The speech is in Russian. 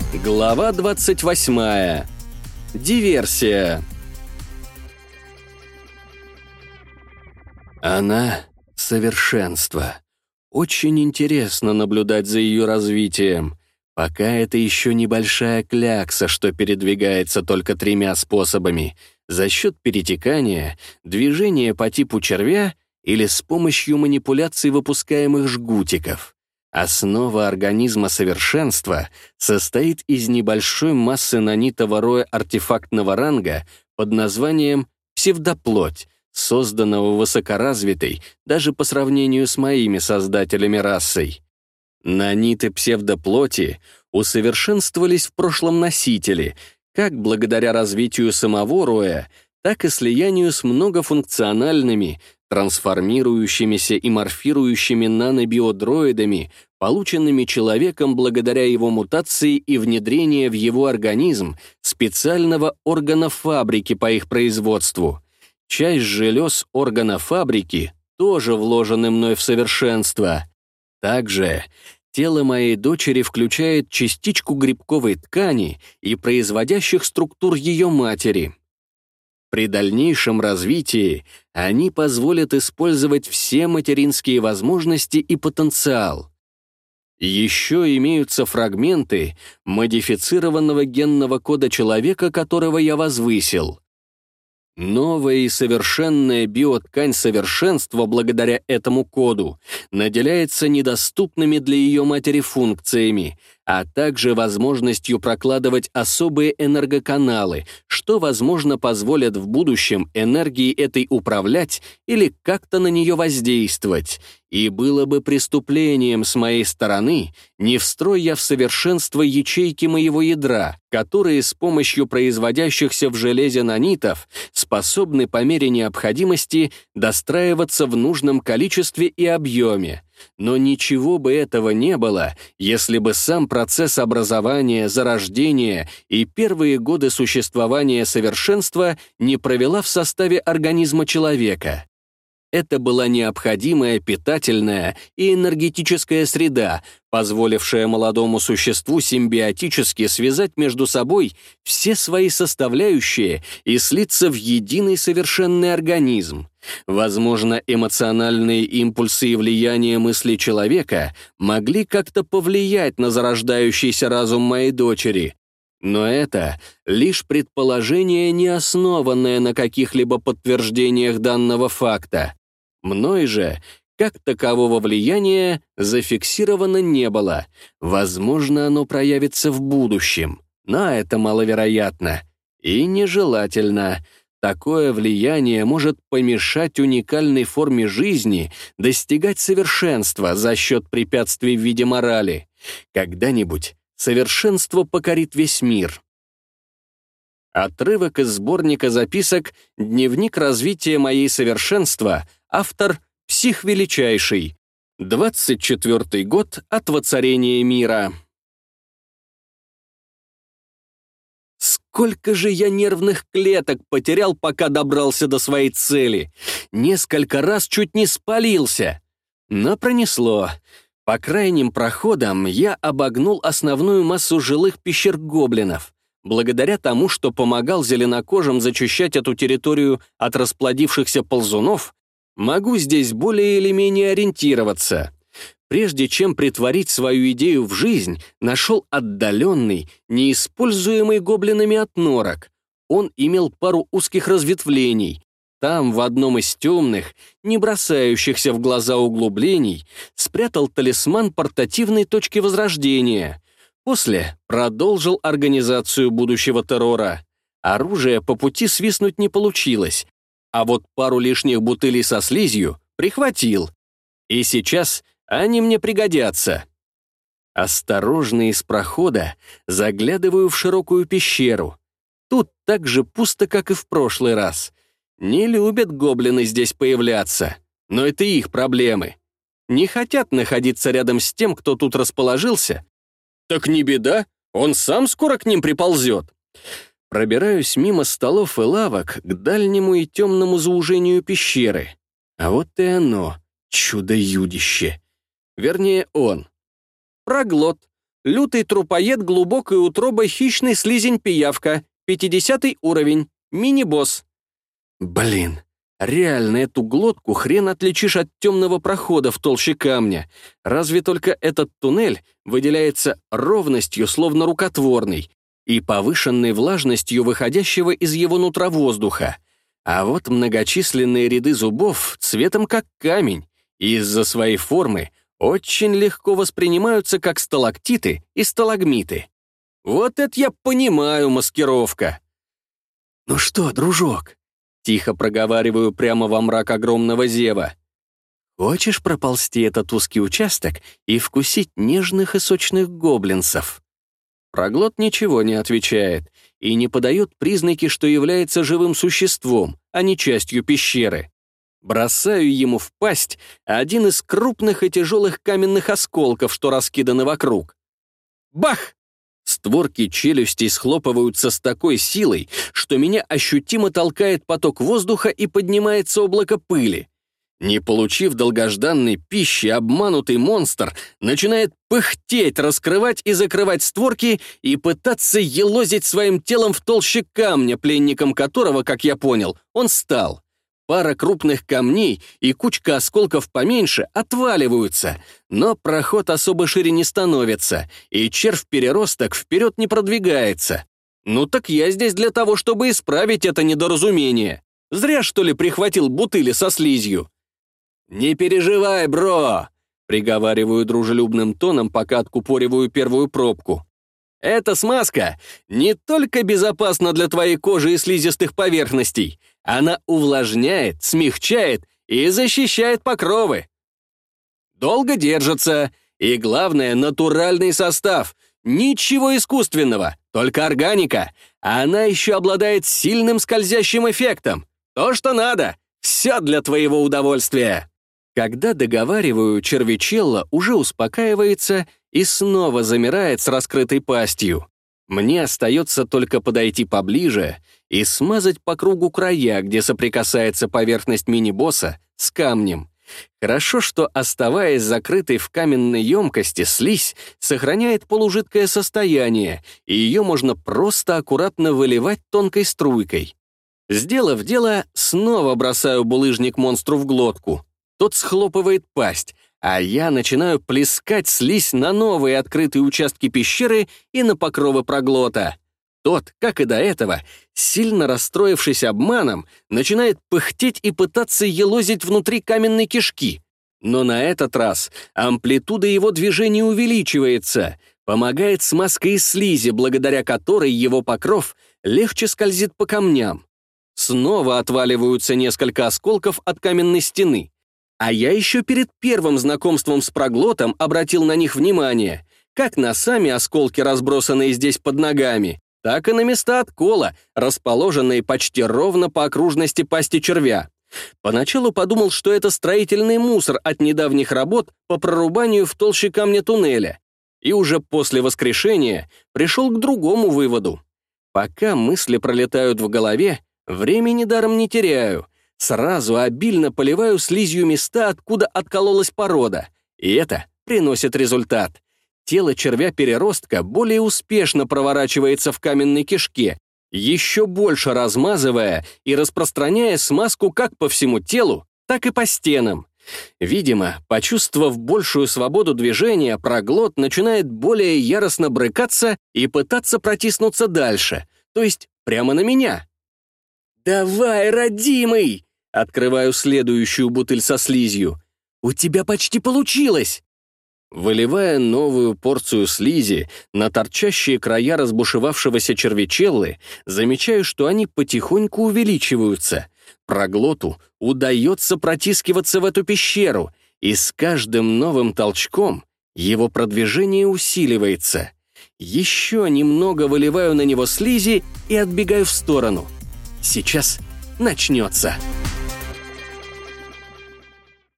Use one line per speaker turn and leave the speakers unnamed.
Глава 28. Диверсия. Она — совершенство. Очень интересно наблюдать за ее развитием. Пока это еще небольшая клякса, что передвигается только 3 способами: за счет перетекания, движения по типу червя или с помощью манипуляций выпускаемых жгутиков. Основа организма совершенства состоит из небольшой массы нанитого роя артефактного ранга под названием псевдоплоть, созданного высокоразвитой даже по сравнению с моими создателями расой. Наниты псевдоплоти усовершенствовались в прошлом носителе, как благодаря развитию самого роя, так и слиянию с многофункциональными, трансформирующимися и морфирующими нанобиодроидами, полученными человеком благодаря его мутации и внедрению в его организм специального органа фабрики по их производству. Часть желез органа фабрики тоже вложены мной в совершенство. Также тело моей дочери включает частичку грибковой ткани и производящих структур ее матери. При дальнейшем развитии они позволят использовать все материнские возможности и потенциал. Еще имеются фрагменты модифицированного генного кода человека, которого я возвысил. Новая и совершенная биоткань совершенства благодаря этому коду наделяется недоступными для ее матери функциями, а также возможностью прокладывать особые энергоканалы, что, возможно, позволит в будущем энергией этой управлять или как-то на нее воздействовать. И было бы преступлением с моей стороны, не встрой я в совершенство ячейки моего ядра, которые с помощью производящихся в железе нанитов способны по мере необходимости достраиваться в нужном количестве и объеме. Но ничего бы этого не было, если бы сам процесс образования, зарождения и первые годы существования совершенства не провела в составе организма человека. Это была необходимая питательная и энергетическая среда, позволившая молодому существу симбиотически связать между собой все свои составляющие и слиться в единый совершенный организм. Возможно, эмоциональные импульсы и влияние мысли человека могли как-то повлиять на зарождающийся разум моей дочери. Но это лишь предположение, не основанное на каких-либо подтверждениях данного факта. Мной же, как такового влияния, зафиксировано не было. Возможно, оно проявится в будущем, но это маловероятно и нежелательно. Такое влияние может помешать уникальной форме жизни достигать совершенства за счет препятствий в виде морали. Когда-нибудь совершенство покорит весь мир. Отрывок из сборника записок «Дневник развития моей совершенства», автор «Псих Величайший», 24-й год от воцарения мира. Сколько же я нервных клеток потерял, пока добрался до своей цели. Несколько раз чуть не спалился. Но пронесло. По крайним проходам я обогнул основную массу жилых пещер гоблинов. Благодаря тому, что помогал зеленокожим зачищать эту территорию от расплодившихся ползунов, могу здесь более или менее ориентироваться. Прежде чем притворить свою идею в жизнь, нашел отдаленный, неиспользуемый гоблинами отнорок. Он имел пару узких разветвлений. Там, в одном из темных, не бросающихся в глаза углублений, спрятал талисман портативной точки возрождения. После продолжил организацию будущего террора. Оружие по пути свистнуть не получилось, а вот пару лишних бутылей со слизью прихватил. И сейчас они мне пригодятся. Осторожно из прохода заглядываю в широкую пещеру. Тут так же пусто, как и в прошлый раз. Не любят гоблины здесь появляться, но это их проблемы. Не хотят находиться рядом с тем, кто тут расположился. Так не беда, он сам скоро к ним приползет. Пробираюсь мимо столов и лавок к дальнему и темному заужению пещеры. А вот и оно, чудо-юдище. Вернее, он. Проглот.
Лютый трупоед глубокой утробой хищный слизень-пиявка. 50 уровень. Мини-босс.
Блин, реально эту глотку хрен отличишь от темного прохода в толще камня. Разве только этот туннель выделяется ровностью, словно рукотворный, и повышенной влажностью выходящего из его нутра воздуха. А вот многочисленные ряды зубов цветом как камень, и из-за своей формы очень легко воспринимаются как сталактиты и сталагмиты. Вот это я понимаю, маскировка. «Ну что, дружок?» — тихо проговариваю прямо во мрак огромного зева. «Хочешь проползти этот узкий участок и вкусить нежных и сочных гоблинцев?» Проглот ничего не отвечает и не подает признаки, что является живым существом, а не частью пещеры. Бросаю ему в пасть один из крупных и тяжелых каменных осколков, что раскиданы вокруг. Бах! Створки челюстей схлопываются с такой силой, что меня ощутимо толкает поток воздуха и поднимается облако пыли. Не получив долгожданной пищи, обманутый монстр начинает пыхтеть, раскрывать и закрывать створки и пытаться елозить своим телом в толще камня, пленником которого, как я понял, он стал. Пара крупных камней и кучка осколков поменьше отваливаются, но проход особо шире не становится, и червь-переросток вперед не продвигается. Ну так я здесь для того, чтобы исправить это недоразумение. Зря, что ли, прихватил бутыли со слизью. «Не переживай, бро!» — приговариваю дружелюбным тоном, пока откупориваю первую пробку. «Эта смазка не только безопасна для твоей кожи и слизистых поверхностей, она увлажняет, смягчает и защищает покровы. Долго держится, и, главное, натуральный состав. Ничего искусственного, только органика. А она еще обладает сильным скользящим эффектом. То, что надо, все для твоего удовольствия». Когда договариваю, червячелло уже успокаивается и снова замирает с раскрытой пастью. Мне остается только подойти поближе и смазать по кругу края, где соприкасается поверхность мини-босса с камнем. Хорошо, что, оставаясь закрытой в каменной емкости, слизь сохраняет полужидкое состояние, и ее можно просто аккуратно выливать тонкой струйкой. Сделав дело, снова бросаю булыжник монстру в глотку. Тот схлопывает пасть, а я начинаю плескать слизь на новые открытые участки пещеры и на покровы проглота. Тот, как и до этого, сильно расстроившись обманом, начинает пыхтеть и пытаться елозить внутри каменной кишки. Но на этот раз амплитуда его движения увеличивается, помогает смазка из слизи, благодаря которой его покров легче скользит по камням. Снова отваливаются несколько осколков от каменной стены. А я еще перед первым знакомством с проглотом обратил на них внимание, как на сами осколки, разбросанные здесь под ногами, так и на места откола, расположенные почти ровно по окружности пасти червя. Поначалу подумал, что это строительный мусор от недавних работ по прорубанию в толще камня туннеля, и уже после воскрешения пришел к другому выводу. Пока мысли пролетают в голове, времени даром не теряю. Сразу обильно поливаю слизью места, откуда откололась порода, и это приносит результат. Тело червя-переростка более успешно проворачивается в каменной кишке, еще больше размазывая и распространяя смазку как по всему телу, так и по стенам. Видимо, почувствовав большую свободу движения, проглот начинает более яростно брыкаться и пытаться протиснуться дальше, то есть прямо на меня. «Давай, родимый!» Открываю следующую бутыль со слизью. «У тебя почти получилось!» Выливая новую порцию слизи на торчащие края разбушевавшегося червячеллы, замечаю, что они потихоньку увеличиваются. Проглоту удается протискиваться в эту пещеру, и с каждым новым толчком его продвижение усиливается. Еще немного выливаю на него слизи и отбегаю в сторону. Сейчас начнется.